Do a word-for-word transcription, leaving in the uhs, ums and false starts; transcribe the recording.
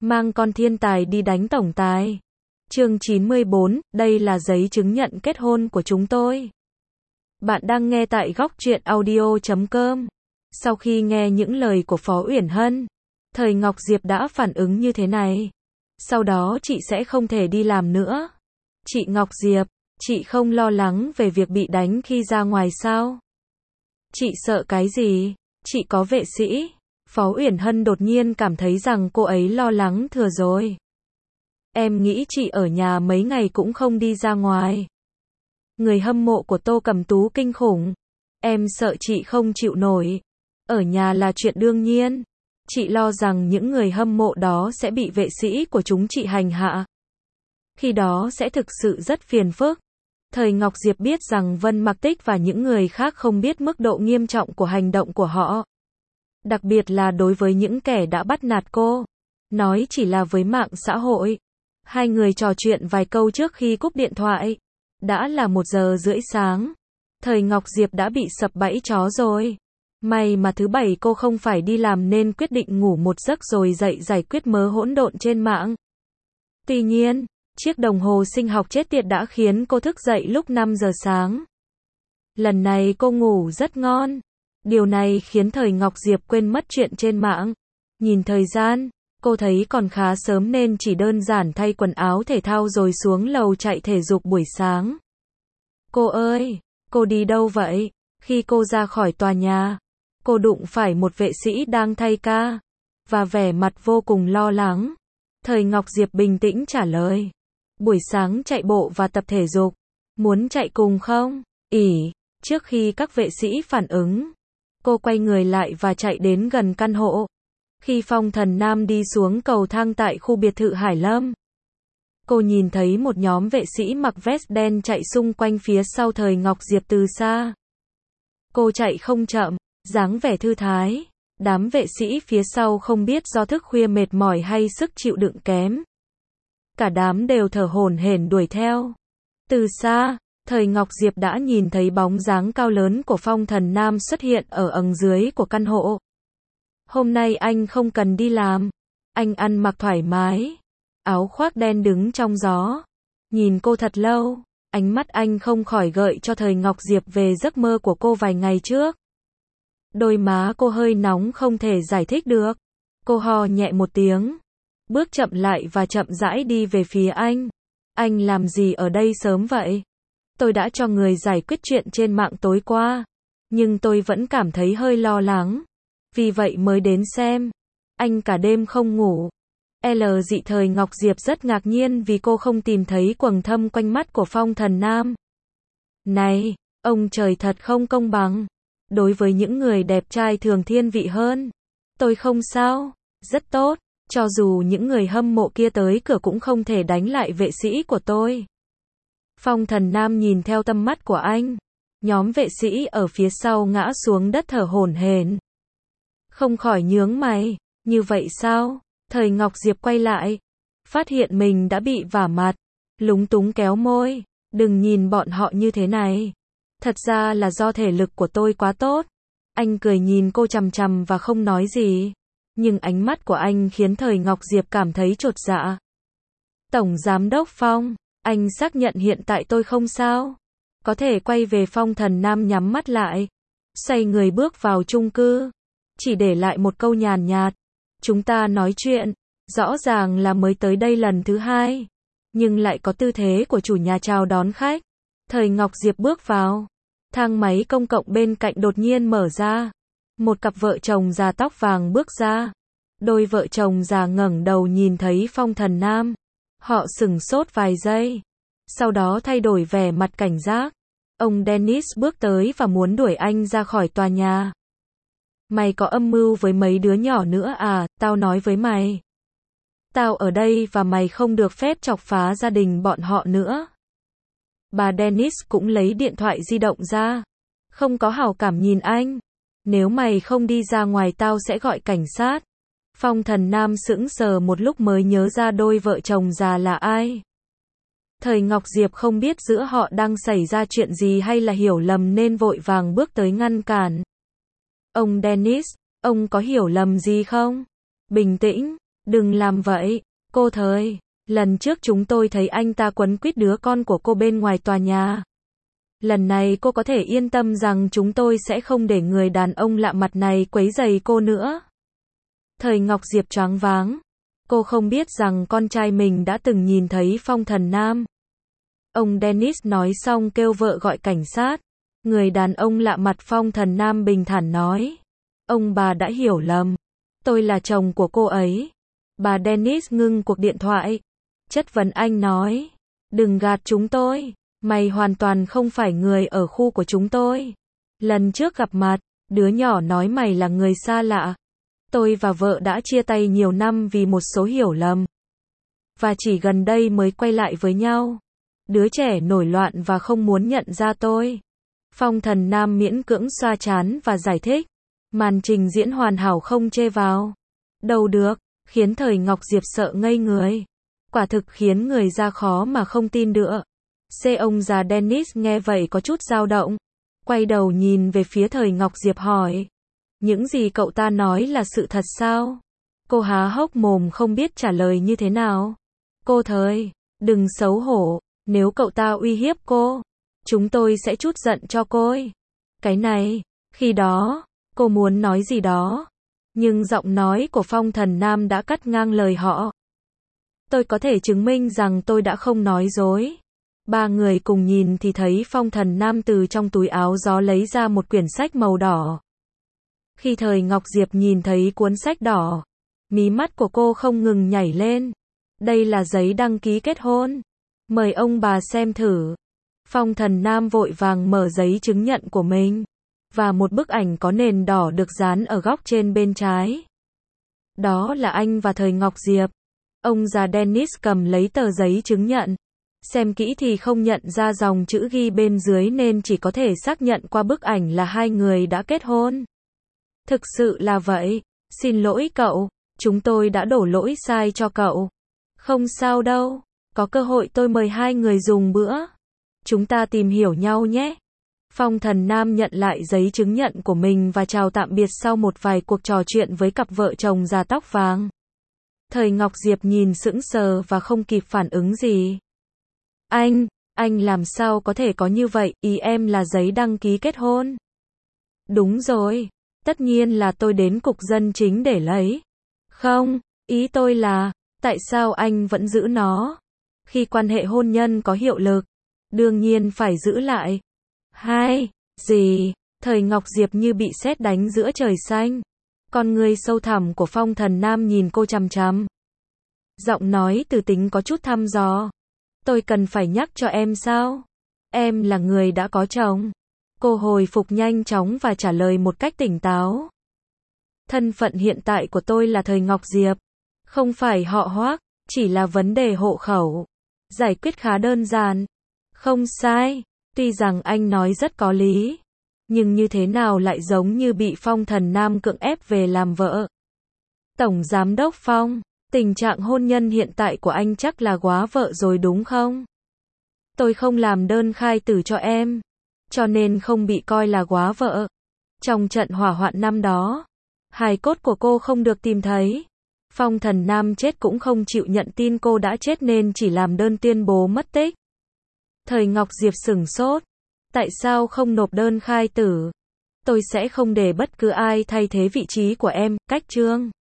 Mang con thiên tài đi đánh tổng tài. Chương chín mươi bốn, đây là giấy chứng nhận kết hôn của chúng tôi. Bạn đang nghe tại góc truyện audio chấm com. Sau khi nghe những lời của Phó Uyển Hân, Thời Ngọc Diệp đã phản ứng như thế này. Sau đó chị sẽ không thể đi làm nữa. Chị Ngọc Diệp, chị không lo lắng về việc bị đánh khi ra ngoài sao? Chị sợ cái gì? Chị có vệ sĩ. Phó Uyển Hân đột nhiên cảm thấy rằng cô ấy lo lắng thừa rồi. Em nghĩ chị ở nhà mấy ngày cũng không đi ra ngoài. Người hâm mộ của Tô Cẩm Tú kinh khủng. Em sợ chị không chịu nổi. Ở nhà là chuyện đương nhiên. Chị lo rằng những người hâm mộ đó sẽ bị vệ sĩ của chúng chị hành hạ. Khi đó sẽ thực sự rất phiền phức. Thời Ngọc Diệp biết rằng Vân Mặc Tích và những người khác không biết mức độ nghiêm trọng của hành động của họ. Đặc biệt là đối với những kẻ đã bắt nạt cô. Nói chỉ là với mạng xã hội. Hai người trò chuyện vài câu trước khi cúp điện thoại. Đã là một giờ rưỡi sáng. Thời Ngọc Diệp đã bị sập bẫy chó rồi. May mà thứ bảy cô không phải đi làm nên quyết định ngủ một giấc rồi dậy giải quyết mớ hỗn độn trên mạng. Tuy nhiên, chiếc đồng hồ sinh học chết tiệt đã khiến cô thức dậy lúc năm giờ sáng. Lần này cô ngủ rất ngon. Điều này khiến Thời Ngọc Diệp quên mất chuyện trên mạng. Nhìn thời gian, cô thấy còn khá sớm nên chỉ đơn giản thay quần áo thể thao rồi xuống lầu chạy thể dục buổi sáng. Cô ơi, cô đi đâu vậy? Khi cô ra khỏi tòa nhà, cô đụng phải một vệ sĩ đang thay ca, và vẻ mặt vô cùng lo lắng. Thời Ngọc Diệp bình tĩnh trả lời. Buổi sáng chạy bộ và tập thể dục. Muốn chạy cùng không? Ỉ, trước khi các vệ sĩ phản ứng, cô quay người lại và chạy đến gần căn hộ. Khi Phong Thần Nam đi xuống cầu thang tại khu biệt thự Hải Lâm, cô nhìn thấy một nhóm vệ sĩ mặc vest đen chạy xung quanh phía sau Thời Ngọc Diệp từ xa. Cô chạy không chậm, dáng vẻ thư thái. Đám vệ sĩ phía sau không biết do thức khuya mệt mỏi hay sức chịu đựng kém. Cả đám đều thở hổn hển đuổi theo. Từ xa, Thời Ngọc Diệp đã nhìn thấy bóng dáng cao lớn của Phong Thần Nam xuất hiện ở ầng dưới của căn hộ. Hôm nay anh không cần đi làm. Anh ăn mặc thoải mái. Áo khoác đen đứng trong gió. Nhìn cô thật lâu, ánh mắt anh không khỏi gợi cho Thời Ngọc Diệp về giấc mơ của cô vài ngày trước. Đôi má cô hơi nóng không thể giải thích được. Cô ho nhẹ một tiếng, bước chậm lại và chậm rãi đi về phía anh. Anh làm gì ở đây sớm vậy? Tôi đã cho người giải quyết chuyện trên mạng tối qua, nhưng tôi vẫn cảm thấy hơi lo lắng. Vì vậy mới đến xem. Anh cả đêm không ngủ. L dị Thời Ngọc Diệp rất ngạc nhiên vì cô không tìm thấy quầng thâm quanh mắt của Phong Thần Nam. Này, ông trời thật không công bằng. Đối với những người đẹp trai thường thiên vị hơn. Tôi không sao, rất tốt. Cho dù những người hâm mộ kia tới cửa cũng không thể đánh lại vệ sĩ của tôi. Phong Thần Nam nhìn theo tâm mắt của anh. Nhóm vệ sĩ ở phía sau ngã xuống đất thở hổn hển. Không khỏi nhướng mày. Như vậy sao? Thời Ngọc Diệp quay lại. Phát hiện mình đã bị vả mặt. Lúng túng kéo môi. Đừng nhìn bọn họ như thế này. Thật ra là do thể lực của tôi quá tốt. Anh cười nhìn cô chằm chằm và không nói gì. Nhưng ánh mắt của anh khiến Thời Ngọc Diệp cảm thấy chột dạ. Tổng Giám đốc Phong, anh xác nhận hiện tại tôi không sao. Có thể quay về. Phong Thần Nam nhắm mắt lại. Xoay người bước vào chung cư. Chỉ để lại một câu nhàn nhạt. Chúng ta nói chuyện. Rõ ràng là mới tới đây lần thứ hai. Nhưng lại có tư thế của chủ nhà chào đón khách. Thời Ngọc Diệp bước vào. Thang máy công cộng bên cạnh đột nhiên mở ra. Một cặp vợ chồng già tóc vàng bước ra. Đôi vợ chồng già ngẩng đầu nhìn thấy Phong Thần Nam. Họ sửng sốt vài giây. Sau đó thay đổi vẻ mặt cảnh giác. Ông Dennis bước tới và muốn đuổi anh ra khỏi tòa nhà. Mày có âm mưu với mấy đứa nhỏ nữa à? Tao nói với mày. Tao ở đây và mày không được phép chọc phá gia đình bọn họ nữa. Bà Dennis cũng lấy điện thoại di động ra. Không có hảo cảm nhìn anh. Nếu mày không đi ra ngoài tao sẽ gọi cảnh sát. Phong Thần Nam sững sờ một lúc mới nhớ ra đôi vợ chồng già là ai. Thời Ngọc Diệp không biết giữa họ đang xảy ra chuyện gì hay là hiểu lầm nên vội vàng bước tới ngăn cản. Ông Dennis, ông có hiểu lầm gì không? Bình tĩnh, Đừng làm vậy, cô Thời. Lần trước chúng tôi thấy anh ta quấn quýt đứa con của cô bên ngoài tòa nhà. Lần này cô có thể yên tâm rằng chúng tôi sẽ không để người đàn ông lạ mặt này quấy rầy cô nữa. Thời Ngọc Diệp choáng váng. Cô không biết rằng con trai mình đã từng nhìn thấy Phong Thần Nam. Ông Dennis nói xong kêu vợ gọi cảnh sát. Người đàn ông lạ mặt Phong Thần Nam bình thản nói. Ông bà đã hiểu lầm. Tôi là chồng của cô ấy. Bà Dennis ngưng cuộc điện thoại. Chất vấn anh nói. Đừng gạt chúng tôi. Mày hoàn toàn không phải người ở khu của chúng tôi. Lần trước gặp mặt, đứa nhỏ nói mày là người xa lạ. Tôi và vợ đã chia tay nhiều năm vì một số hiểu lầm. Và chỉ gần đây mới quay lại với nhau. Đứa trẻ nổi loạn và không muốn nhận ra tôi. Phong Thần Nam miễn cưỡng xoa trán và giải thích. Màn trình diễn hoàn hảo không chê vào. Đâu được, khiến Thời Ngọc Diệp sợ ngây người. Quả thực khiến người ra khó mà không tin được. Xe ông già Dennis nghe vậy có chút dao động. Quay đầu nhìn về phía Thời Ngọc Diệp hỏi. Những gì cậu ta nói là sự thật sao? Cô há hốc mồm không biết trả lời như thế nào. Cô Thời, đừng xấu hổ. Nếu cậu ta uy hiếp cô, chúng tôi sẽ trút giận cho cô ấy. Cái này, khi đó, cô muốn nói gì đó. Nhưng giọng nói của Phong Thần Nam đã cắt ngang lời họ. Tôi có thể chứng minh rằng tôi đã không nói dối. Ba người cùng nhìn thì thấy Phong Thần Nam từ trong túi áo gió lấy ra một quyển sách màu đỏ. Khi Thời Ngọc Diệp nhìn thấy cuốn sách đỏ, mí mắt của cô không ngừng nhảy lên. Đây là giấy đăng ký kết hôn. Mời ông bà xem thử. Phong Thần Nam vội vàng mở giấy chứng nhận của mình. Và một bức ảnh có nền đỏ được dán ở góc trên bên trái. Đó là anh và Thời Ngọc Diệp. Ông già Dennis cầm lấy tờ giấy chứng nhận. Xem kỹ thì không nhận ra dòng chữ ghi bên dưới nên chỉ có thể xác nhận qua bức ảnh là hai người đã kết hôn. Thực sự là vậy. Xin lỗi cậu. Chúng tôi đã đổ lỗi sai cho cậu. Không sao đâu. Có cơ hội tôi mời hai người dùng bữa. Chúng ta tìm hiểu nhau nhé. Phong Thần Nam nhận lại giấy chứng nhận của mình và chào tạm biệt sau một vài cuộc trò chuyện với cặp vợ chồng già tóc vàng. Thời Ngọc Diệp nhìn sững sờ và không kịp phản ứng gì. Anh, anh làm sao có thể có như vậy, ý em là giấy đăng ký kết hôn. Đúng rồi, tất nhiên là tôi đến cục dân chính để lấy. Không, ý tôi là, tại sao anh vẫn giữ nó? Khi quan hệ hôn nhân có hiệu lực, đương nhiên phải giữ lại. Hai, gì? Thời Ngọc Diệp như bị sét đánh giữa trời xanh. Con người sâu thẳm của Phong Thần Nam nhìn cô chằm chằm. Giọng nói từ tính có chút thăm dò. Tôi cần phải nhắc cho em sao? Em là người đã có chồng. Cô hồi phục nhanh chóng và trả lời một cách tỉnh táo. Thân phận hiện tại của tôi là Thời Ngọc Diệp. Không phải họ Hoác, chỉ là vấn đề hộ khẩu. Giải quyết khá đơn giản. Không sai, tuy rằng anh nói rất có lý. Nhưng như thế nào lại giống như bị Phong Thần Nam cưỡng ép về làm vợ. Tổng Giám đốc Phong, tình trạng hôn nhân hiện tại của anh chắc là góa vợ rồi đúng không? Tôi không làm đơn khai tử cho em, cho nên không bị coi là góa vợ. Trong trận hỏa hoạn năm đó, hài cốt của cô không được tìm thấy. Phong Thần Nam chết cũng không chịu nhận tin cô đã chết nên chỉ làm đơn tuyên bố mất tích. Thời Ngọc Diệp sửng sốt. Tại sao không nộp đơn khai tử? Tôi sẽ không để bất cứ ai thay thế vị trí của em, cách trương.